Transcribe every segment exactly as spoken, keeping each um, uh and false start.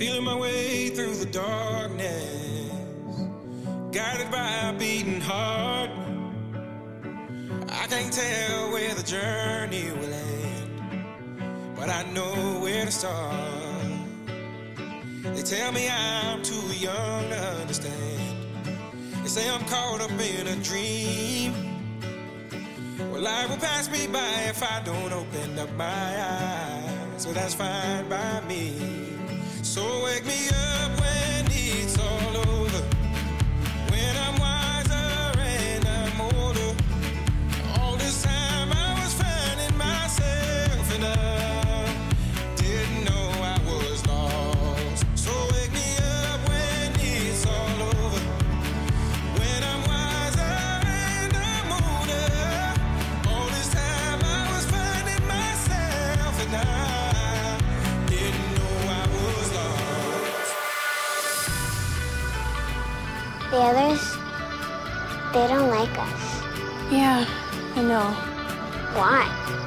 Feeling my way through the darkness, guided by a beating heart. I can't tell where the journey will end, but I know where to start. They tell me I'm too young to understand. They say I'm caught up in a dream. Well, life will pass me by if I don't open up my eyes. So that's fine by me. So wake me up when it's all over, when I'm wiser and I'm older. All this time I was finding myself and I didn't know I was lost. So wake me up when it's all over, when I'm wiser and I'm older. All this time I was finding myself and I didn't know I was lost. The others, they don't like us. Yeah, I know. Why?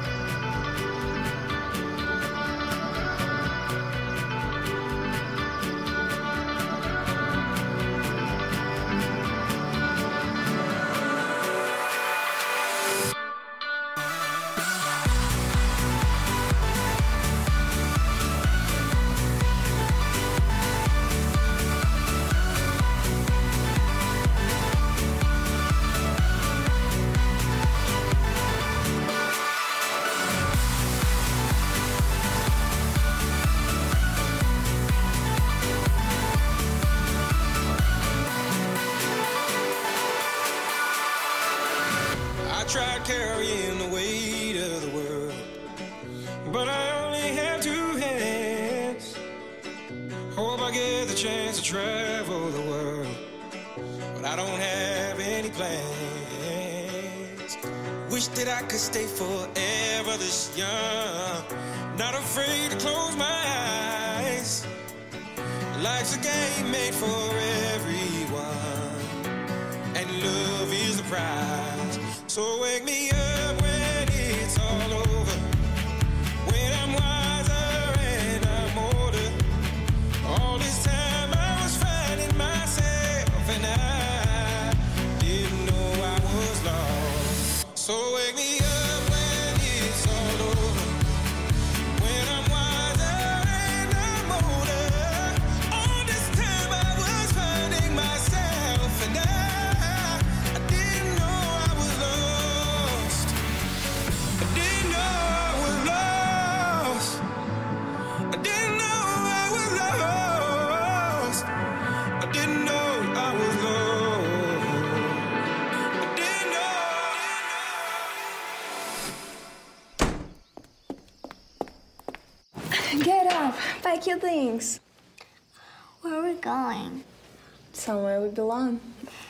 I tried carrying the weight of the world, but I only have two hands. Hope I get the chance to travel the world, but I don't have any plans. Wish that I could stay forever this young, not afraid to close my eyes. Life's a game made for everyone, and love is the prize. So wake me up when it's all over, when I'm wiser and I'm older. All this time I was finding myself and I didn't know I was lost. So wake me up when it's all over, when I'm wiser and I'm older. All this time I was finding myself and I I didn't know I was lost. I didn't know I was lost. I didn't know I was lost. I didn't know I was lost. I didn't know. Get up, pack your things. Where are we going? Somewhere we belong.